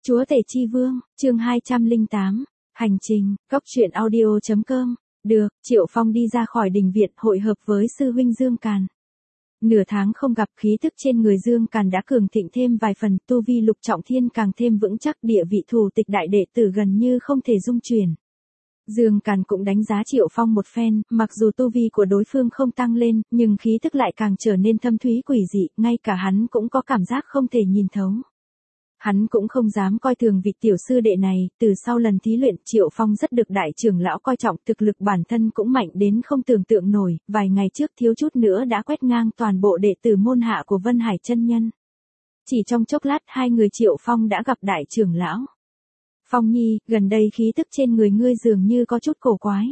Chúa Tể Chi Vương, chương 208, hành trình, góc truyện audio.com. Được, Triệu Phong đi ra khỏi đình viện hội hợp với sư huynh Dương Càn. Nửa tháng không gặp, khí thức trên người Dương Càn đã cường thịnh thêm vài phần, tu vi lục trọng thiên càng thêm vững chắc, địa vị thủ tịch đại đệ tử gần như không thể dung chuyển. Dương Càn cũng đánh giá Triệu Phong một phen, mặc dù tu vi của đối phương không tăng lên, nhưng khí thức lại càng trở nên thâm thúy quỷ dị, ngay cả hắn cũng có cảm giác không thể nhìn thấu. Hắn cũng không dám coi thường vị tiểu sư đệ này, từ sau lần thí luyện Triệu Phong rất được đại trưởng lão coi trọng, thực lực bản thân cũng mạnh đến không tưởng tượng nổi, vài ngày trước thiếu chút nữa đã quét ngang toàn bộ đệ tử môn hạ của Vân Hải chân nhân. Chỉ trong chốc lát hai người Triệu Phong đã gặp đại trưởng lão. Phong Nhi, gần đây khí tức trên người ngươi dường như có chút cổ quái.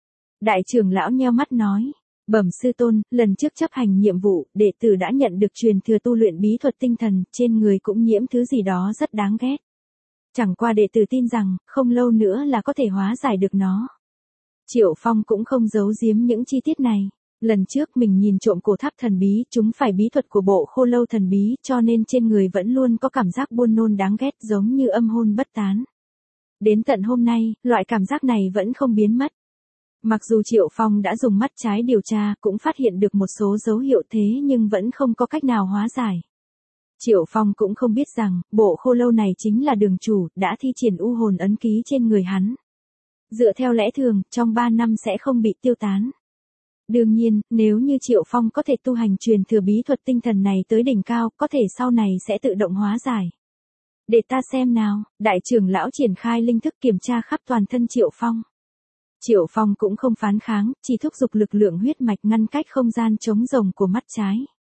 Đại trưởng lão nheo mắt nói. Bẩm sư tôn, lần trước chấp hành nhiệm vụ, đệ tử đã nhận được truyền thừa tu luyện bí thuật tinh thần, trên người cũng nhiễm thứ gì đó rất đáng ghét. Chẳng qua đệ tử tin rằng, không lâu nữa là có thể hóa giải được nó. Triệu Phong cũng không giấu giếm những chi tiết này. Lần trước mình nhìn trộm cổ tháp thần bí, chúng phải bí thuật của bộ khô lâu thần bí, cho nên trên người vẫn luôn có cảm giác buồn nôn đáng ghét giống như âm hồn bất tán. Đến tận hôm nay, loại cảm giác này vẫn không biến mất. Mặc dù Triệu Phong đã dùng mắt trái điều tra, cũng phát hiện được một số dấu hiệu thế nhưng vẫn không có cách nào hóa giải. Triệu Phong cũng không biết rằng, bộ khô lâu này chính là đường chủ, đã thi triển u hồn ấn ký trên người hắn. Dựa theo lẽ thường, trong 3 năm sẽ không bị tiêu tán. Đương nhiên, nếu như Triệu Phong có thể tu hành truyền thừa bí thuật tinh thần này tới đỉnh cao, có thể sau này sẽ tự động hóa giải. Để ta xem nào, đại trưởng lão triển khai linh thức kiểm tra khắp toàn thân Triệu Phong. Triệu Phong cũng không phán kháng, chỉ thúc giục lực lượng huyết mạch ngăn cách không gian trống rỗng của mắt trái.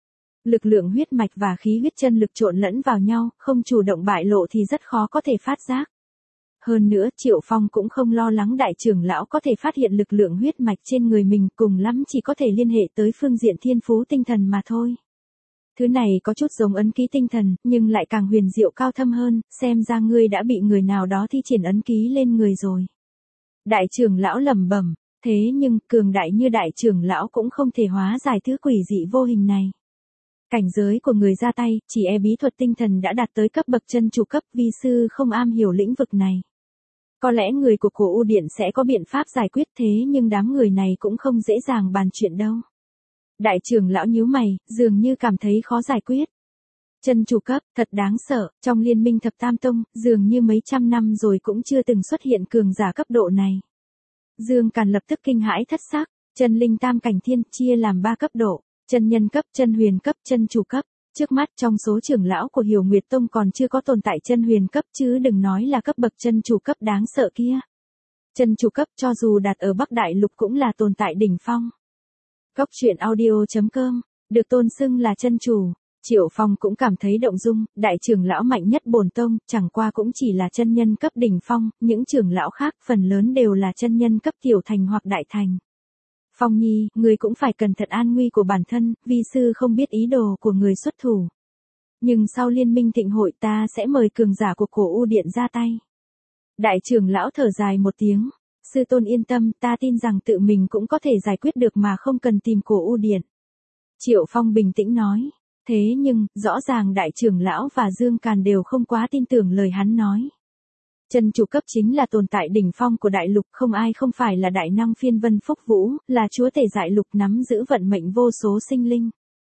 Lực lượng huyết mạch và khí huyết chân lực trộn lẫn vào nhau, không chủ động bại lộ thì rất khó có thể phát giác. Hơn nữa, Triệu Phong cũng không lo lắng đại trưởng lão có thể phát hiện lực lượng huyết mạch trên người mình, cùng lắm chỉ có thể liên hệ tới phương diện thiên phú tinh thần mà thôi. Thứ này có chút giống ấn ký tinh thần, nhưng lại càng huyền diệu cao thâm hơn, xem ra ngươi đã bị người nào đó thi triển ấn ký lên người rồi. Đại trưởng lão lẩm bẩm, thế nhưng cường đại như đại trưởng lão cũng không thể hóa giải thứ quỷ dị vô hình này. Cảnh giới của người ra tay, chỉ e bí thuật tinh thần đã đạt tới cấp bậc chân chủ cấp, vi sư không am hiểu lĩnh vực này. Có lẽ người của cổ U Điện sẽ có biện pháp giải quyết, thế nhưng đám người này cũng không dễ dàng bàn chuyện đâu. Đại trưởng lão nhíu mày, dường như cảm thấy khó giải quyết. Chân chủ cấp, thật đáng sợ, trong liên minh thập tam tông, dường như mấy trăm năm rồi cũng chưa từng xuất hiện cường giả cấp độ này. Dương Càn lập tức kinh hãi thất sắc, chân linh tam cảnh thiên chia làm 3 cấp độ, chân nhân cấp, chân huyền cấp, chân chủ cấp. Trước mắt trong số trưởng lão của Hiểu Nguyệt Tông còn chưa có tồn tại chân huyền cấp, chứ đừng nói là cấp bậc chân chủ cấp đáng sợ kia. Chân chủ cấp cho dù đặt ở Bắc Đại Lục cũng là tồn tại đỉnh phong. Góc truyện audio.com, được tôn xưng là chân chủ. Triệu Phong cũng cảm thấy động dung, đại trưởng lão mạnh nhất bổn tông, chẳng qua cũng chỉ là chân nhân cấp đỉnh phong, những trưởng lão khác phần lớn đều là chân nhân cấp tiểu thành hoặc đại thành. Phong Nhi, người cũng phải cẩn thận an nguy của bản thân, vi sư không biết ý đồ của người xuất thủ. Nhưng sau liên minh thịnh hội ta sẽ mời cường giả của cổ U Điện ra tay. Đại trưởng lão thở dài một tiếng, sư tôn yên tâm, ta tin rằng tự mình cũng có thể giải quyết được mà không cần tìm cổ U Điện. Triệu Phong bình tĩnh nói. Thế nhưng, rõ ràng đại trưởng lão và Dương Càn đều không quá tin tưởng lời hắn nói. Chân chủ cấp chính là tồn tại đỉnh phong của đại lục, không ai không phải là đại năng phiên vân phúc vũ, là chúa tể dại lục nắm giữ vận mệnh vô số sinh linh.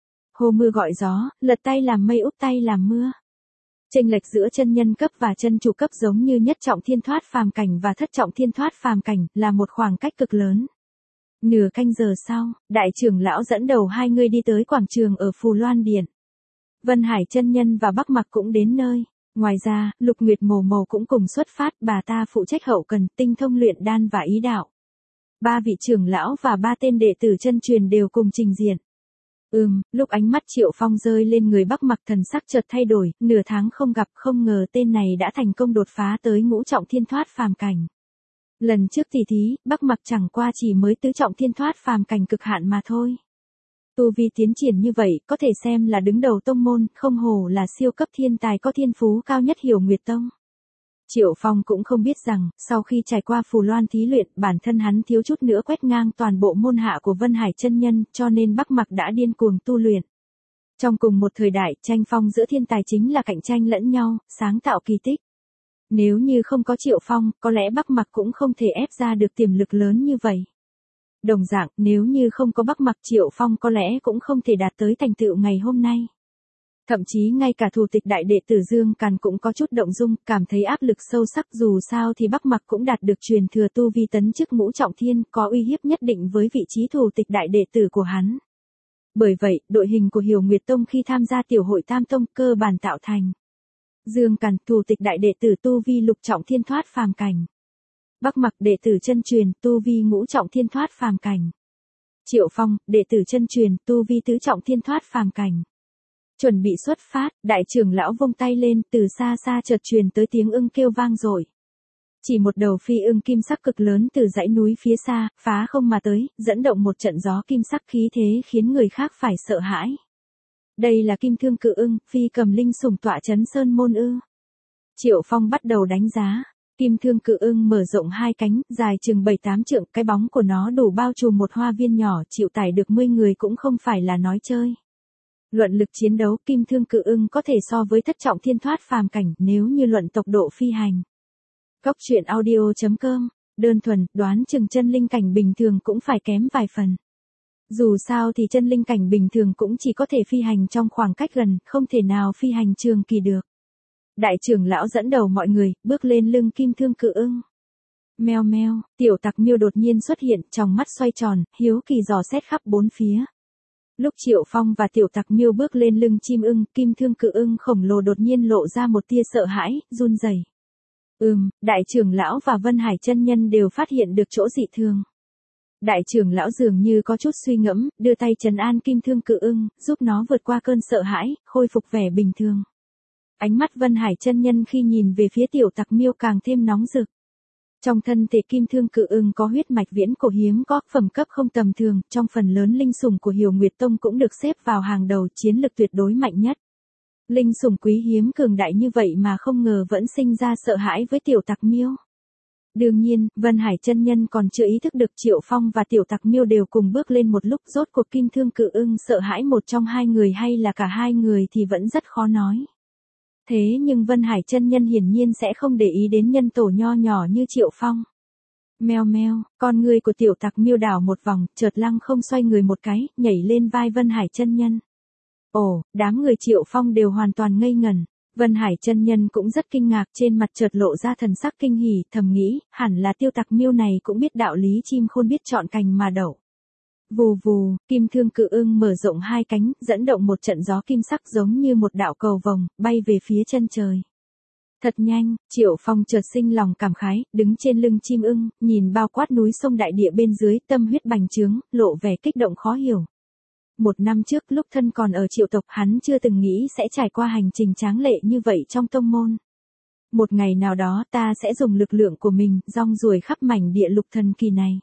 Hô mưa gọi gió, lật tay làm mây úp tay làm mưa. Chênh lệch giữa chân nhân cấp và chân chủ cấp giống như nhất trọng thiên thoát phàm cảnh và thất trọng thiên thoát phàm cảnh, là một khoảng cách cực lớn. Nửa canh giờ sau, đại trưởng lão dẫn đầu hai người đi tới quảng trường ở Phù Loan Điện. Vân Hải chân nhân và Bắc Mặc cũng đến nơi. Ngoài ra, Lục Nguyệt Mồ Mồ cũng cùng xuất phát, bà ta phụ trách hậu cần, tinh thông luyện đan và ý đạo. 3 vị trưởng lão và 3 tên đệ tử chân truyền đều cùng trình diện. Lúc ánh mắt Triệu Phong rơi lên người Bắc Mặc thần sắc chợt thay đổi, nửa tháng không gặp, không ngờ tên này đã thành công đột phá tới ngũ trọng thiên thoát phàm cảnh. Lần trước tỷ thí, Bắc Mặc chẳng qua chỉ mới tứ trọng thiên thoát phàm cảnh cực hạn mà thôi. Tu vi tiến triển như vậy, có thể xem là đứng đầu tông môn, không hổ là siêu cấp thiên tài có thiên phú cao nhất Hiểu Nguyệt Tông. Triệu Phong cũng không biết rằng, sau khi trải qua Phù Loan thí luyện, bản thân hắn thiếu chút nữa quét ngang toàn bộ môn hạ của Vân Hải chân nhân, cho nên Bắc Mặc đã điên cuồng tu luyện. Trong cùng một thời đại, tranh phong giữa thiên tài chính là cạnh tranh lẫn nhau, sáng tạo kỳ tích. Nếu như không có Triệu Phong, có lẽ Bắc Mặc cũng không thể ép ra được tiềm lực lớn như vậy. Đồng dạng, nếu như không có Bắc Mặc, Triệu Phong có lẽ cũng không thể đạt tới thành tựu ngày hôm nay. Thậm chí ngay cả thủ tịch đại đệ tử Dương Càn cũng có chút động dung, cảm thấy áp lực sâu sắc, dù sao thì Bắc Mặc cũng đạt được truyền thừa tu vi tấn chức ngũ trọng thiên, có uy hiếp nhất định với vị trí thủ tịch đại đệ tử của hắn. Bởi vậy, đội hình của Hiểu Nguyệt Tông khi tham gia tiểu hội Tam Tông cơ bản tạo thành Dương Càn, thủ tịch đại đệ tử tu vi lục trọng thiên thoát phàm cảnh. Bắc Mặc, đệ tử chân truyền, tu vi ngũ trọng thiên thoát phàm cảnh. Triệu Phong, đệ tử chân truyền, tu vi tứ trọng thiên thoát phàm cảnh. Chuẩn bị xuất phát, đại trưởng lão vung tay lên, từ xa xa chợt truyền tới tiếng ưng kêu vang dội. Chỉ một đầu phi ưng kim sắc cực lớn từ dãy núi phía xa, phá không mà tới, dẫn động một trận gió kim sắc khí thế khiến người khác phải sợ hãi. Đây là Kim Thương Cự Ưng, phi cầm linh sủng tọa trấn sơn môn ư? Triệu Phong bắt đầu đánh giá. Kim Thương Cự Ưng mở rộng hai cánh, dài chừng 7-8 trượng, cái bóng của nó đủ bao trùm một hoa viên nhỏ, chịu tải được 10 người cũng không phải là nói chơi. Luận lực chiến đấu, Kim Thương Cự Ưng có thể so với thất trọng thiên thoát phàm cảnh, nếu như luận tốc độ phi hành. Cóc truyện audio.com, đơn thuần, đoán chừng chân linh cảnh bình thường cũng phải kém vài phần. Dù sao thì chân linh cảnh bình thường cũng chỉ có thể phi hành trong khoảng cách gần, không thể nào phi hành trường kỳ được. Đại trưởng lão dẫn đầu mọi người, bước lên lưng Kim Thương Cự Ưng. Meo meo, tiểu tặc miêu đột nhiên xuất hiện, trong mắt xoay tròn, hiếu kỳ dò xét khắp bốn phía. Lúc Triệu Phong và tiểu tặc miêu bước lên lưng chim ưng, Kim Thương Cự Ưng khổng lồ đột nhiên lộ ra một tia sợ hãi, run rẩy. Đại trưởng lão và Vân Hải chân nhân đều phát hiện được chỗ dị thường. Đại trưởng lão dường như có chút suy ngẫm, đưa tay trấn an Kim Thương Cự Ưng, giúp nó vượt qua cơn sợ hãi, khôi phục vẻ bình thường. Ánh mắt Vân Hải chân nhân khi nhìn về phía tiểu tặc miêu càng thêm nóng rực. Trong thân thể Kim Thương Cự Ưng có huyết mạch viễn cổ hiếm có, phẩm cấp không tầm thường, trong phần lớn linh sủng của Hiểu Nguyệt Tông cũng được xếp vào hàng đầu, chiến lực tuyệt đối mạnh nhất. Linh sủng quý hiếm cường đại như vậy mà không ngờ vẫn sinh ra sợ hãi với tiểu tặc miêu. Đương nhiên, Vân Hải chân nhân còn chưa ý thức được Triệu Phong và tiểu tặc miêu đều cùng bước lên một lúc, rốt cuộc Kim Thương Cự Ưng sợ hãi một trong hai người hay là cả hai người thì vẫn rất khó nói. Thế nhưng Vân Hải chân nhân hiển nhiên sẽ không để ý đến nhân tổ nho nhỏ như Triệu Phong. Meo meo, con người của tiểu tặc miêu đảo một vòng, chợt lăng không xoay người một cái, nhảy lên vai Vân Hải chân nhân. Ồ, đám người Triệu Phong đều hoàn toàn ngây ngẩn. Vân Hải chân nhân cũng rất kinh ngạc, trên mặt chợt lộ ra thần sắc kinh hỉ, thầm nghĩ, hẳn là tiêu tặc miêu này cũng biết đạo lý chim khôn biết chọn cành mà đậu. Vù vù, Kim Thương Cự Ưng mở rộng hai cánh, dẫn động một trận gió kim sắc giống như một đạo cầu vồng, bay về phía chân trời. Thật nhanh, Triệu Phong chợt sinh lòng cảm khái, đứng trên lưng chim ưng, nhìn bao quát núi sông đại địa bên dưới, tâm huyết bành trướng, lộ vẻ kích động khó hiểu. Một năm trước lúc thân còn ở Triệu tộc, hắn chưa từng nghĩ sẽ trải qua hành trình tráng lệ như vậy trong tông môn. Một ngày nào đó ta sẽ dùng lực lượng của mình, rong ruổi khắp mảnh địa lục thần kỳ này.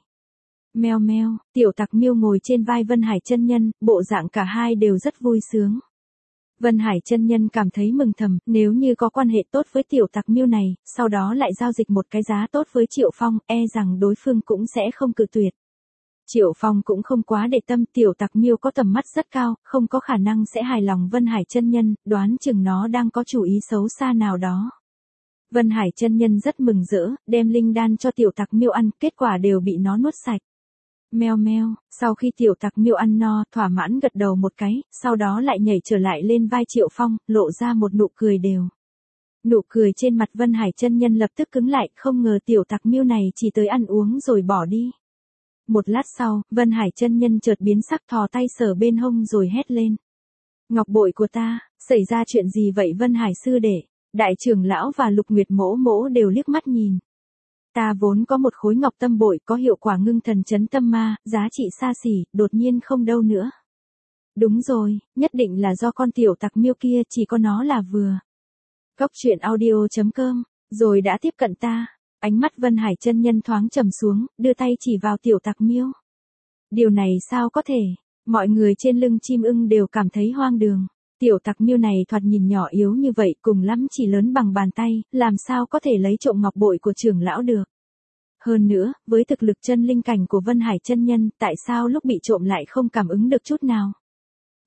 Meo meo, tiểu tặc miêu ngồi trên vai Vân Hải chân nhân, bộ dạng cả hai đều rất vui sướng. Vân Hải chân nhân cảm thấy mừng thầm, nếu như có quan hệ tốt với tiểu tặc miêu này, sau đó lại giao dịch một cái giá tốt với Triệu Phong, e rằng đối phương cũng sẽ không cự tuyệt. Triệu Phong cũng không quá để tâm, tiểu tặc miêu có tầm mắt rất cao, không có khả năng sẽ hài lòng Vân Hải chân nhân, đoán chừng nó đang có chủ ý xấu xa nào đó. Vân Hải chân nhân rất mừng rỡ, đem linh đan cho tiểu tặc miêu ăn, kết quả đều bị nó nuốt sạch. Meo meo, sau khi tiểu tặc miêu ăn no, thỏa mãn gật đầu một cái, sau đó lại nhảy trở lại lên vai Triệu Phong, lộ ra một nụ cười đều. Nụ cười trên mặt Vân Hải chân nhân lập tức cứng lại, không ngờ tiểu tặc miêu này chỉ tới ăn uống rồi bỏ đi. Một lát sau, Vân Hải chân nhân chợt biến sắc, thò tay sờ bên hông rồi hét lên. Ngọc bội của ta, xảy ra chuyện gì vậy Vân Hải sư đệ? Đại trưởng lão và Lục Nguyệt mỗ mỗ đều liếc mắt nhìn. Ta vốn có một khối ngọc tâm bội có hiệu quả ngưng thần chấn tâm ma, giá trị xa xỉ, đột nhiên không đâu nữa. Đúng rồi, nhất định là do con tiểu tặc miêu kia, chỉ có nó là vừa. Cóc truyện audio.com, rồi đã tiếp cận ta. Ánh mắt Vân Hải chân nhân thoáng trầm xuống, đưa tay chỉ vào tiểu tặc miêu. Điều này sao có thể? Mọi người trên lưng chim ưng đều cảm thấy hoang đường. Tiểu tặc miêu này thoạt nhìn nhỏ yếu như vậy, cùng lắm chỉ lớn bằng bàn tay, làm sao có thể lấy trộm ngọc bội của trưởng lão được. Hơn nữa, với thực lực chân linh cảnh của Vân Hải chân nhân, tại sao lúc bị trộm lại không cảm ứng được chút nào?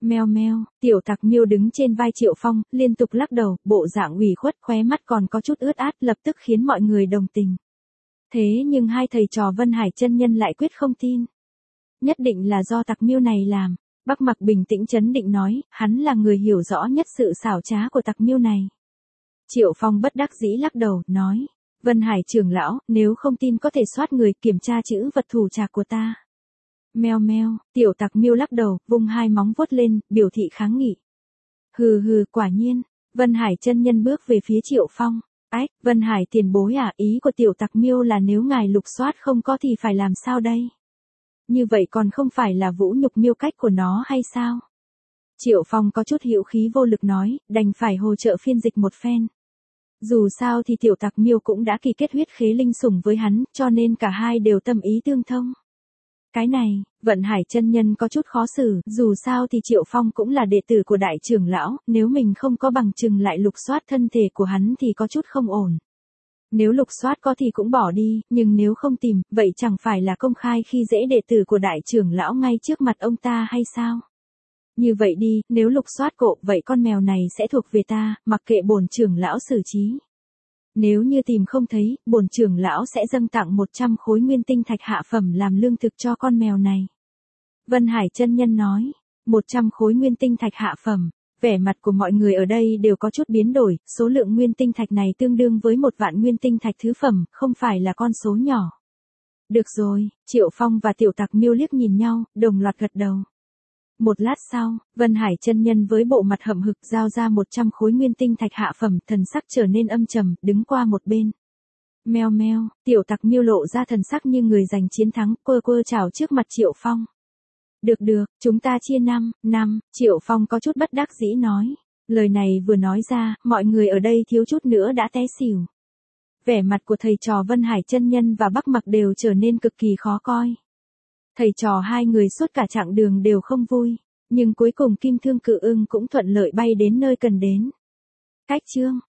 Meo meo, tiểu tặc miêu đứng trên vai Triệu Phong, liên tục lắc đầu, bộ dạng ủy khuất, khóe mắt còn có chút ướt át, lập tức khiến mọi người đồng tình. Thế nhưng hai thầy trò Vân Hải chân nhân lại quyết không tin. Nhất định là do tặc miêu này làm. Bắc Mặc bình tĩnh trấn định nói, hắn là người hiểu rõ nhất sự xảo trá của tặc miêu này. Triệu Phong bất đắc dĩ lắc đầu, nói, Vân Hải trưởng lão, nếu không tin có thể soát người kiểm tra chữ vật thủ trạc của ta. Meo meo, tiểu tặc miêu lắc đầu, vung hai móng vuốt lên, biểu thị kháng nghị. Hừ hừ, quả nhiên. Vân Hải chân nhân bước về phía Triệu Phong. Ách, Vân Hải tiền bối à, ý của tiểu tặc miêu là nếu ngài lục soát không có thì phải làm sao đây? Như vậy còn không phải là vũ nhục miêu cách của nó hay sao? Triệu Phong có chút hữu khí vô lực nói, đành phải hỗ trợ phiên dịch một phen. Dù sao thì tiểu tặc miêu cũng đã kỳ kết huyết khế linh sủng với hắn, cho nên cả hai đều tâm ý tương thông. Cái này, Vận Hải chân nhân có chút khó xử, dù sao thì Triệu Phong cũng là đệ tử của đại trưởng lão, nếu mình không có bằng chứng lại lục soát thân thể của hắn thì có chút không ổn. Nếu lục soát có thì cũng bỏ đi, nhưng nếu không tìm, vậy chẳng phải là công khai khi dễ đệ tử của đại trưởng lão ngay trước mặt ông ta hay sao? Như vậy đi, nếu lục soát cộ, vậy con mèo này sẽ thuộc về ta, mặc kệ bổn trưởng lão xử trí. Nếu như tìm không thấy, bổn trưởng lão sẽ dâng tặng 100 khối nguyên tinh thạch hạ phẩm làm lương thực cho con mèo này. Vân Hải chân nhân nói, 100 khối nguyên tinh thạch hạ phẩm. Vẻ mặt của mọi người ở đây đều có chút biến đổi, số lượng nguyên tinh thạch này tương đương với 1 vạn nguyên tinh thạch thứ phẩm, không phải là con số nhỏ. Được rồi, Triệu Phong và tiểu tặc miêu liếc nhìn nhau, đồng loạt gật đầu. Một lát sau, Vân Hải chân nhân với bộ mặt hậm hực giao ra 100 khối nguyên tinh thạch hạ phẩm, thần sắc trở nên âm trầm, đứng qua một bên. Meo meo, tiểu tặc miêu lộ ra thần sắc như người giành chiến thắng, quơ quơ chào trước mặt Triệu Phong. Được, chúng ta chia 5, Triệu Phong có chút bất đắc dĩ nói. Lời này vừa nói ra, mọi người ở đây thiếu chút nữa đã té xỉu. Vẻ mặt của thầy trò Vân Hải chân nhân và Bắc Mặc đều trở nên cực kỳ khó coi. Thầy trò hai người suốt cả chặng đường đều không vui, nhưng cuối cùng Kim Thương Cự Ưng cũng thuận lợi bay đến nơi cần đến. Cách chương